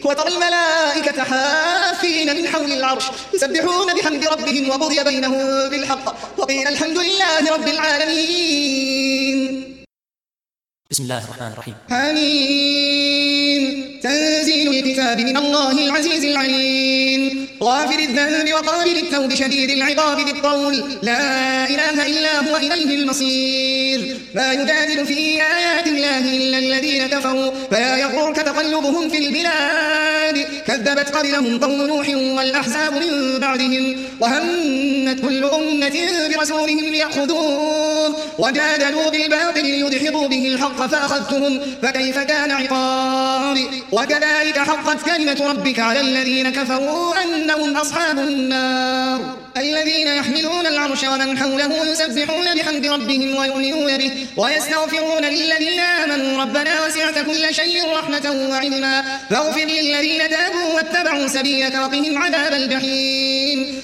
وترى الملائكة حافين من حول العرش يسبحون بحمد ربهم وقضي بينهم بالحق وقيل الحمد لله رب العالمين. بسم الله الرحمن الرحيم. حميم. تنزيل الكتاب من الله العزيز العليم غافر الذنب وقابل التوب شديد العقاب ذي الطول لا إله إلا هو إليه المصير. ما يجادل في آيات الله إلا الذين كفروا فلا يغررك تقلبهم في البلاد كذبت قبلهم قوم نوح والأحزاب من بعدهم وهمت كل أمة برسولهم ليأخذوه وجادلوا بالباطل ليدحضوا به الحق فأخذتهم فكيف كان عقاب. وكذلك حقت كلمة ربك على الذين كفروا أنهم أصحاب النار الذين يحملون العرش ومن حوله يسبحون بحمد ربهم ويؤمنون به ويستغفرون للذين آمنوا ربنا وسعت كل شيء رحمة وعلما فاغفر للذين تابوا واتبعوا سبيلك وقهم عذاب الجحيم.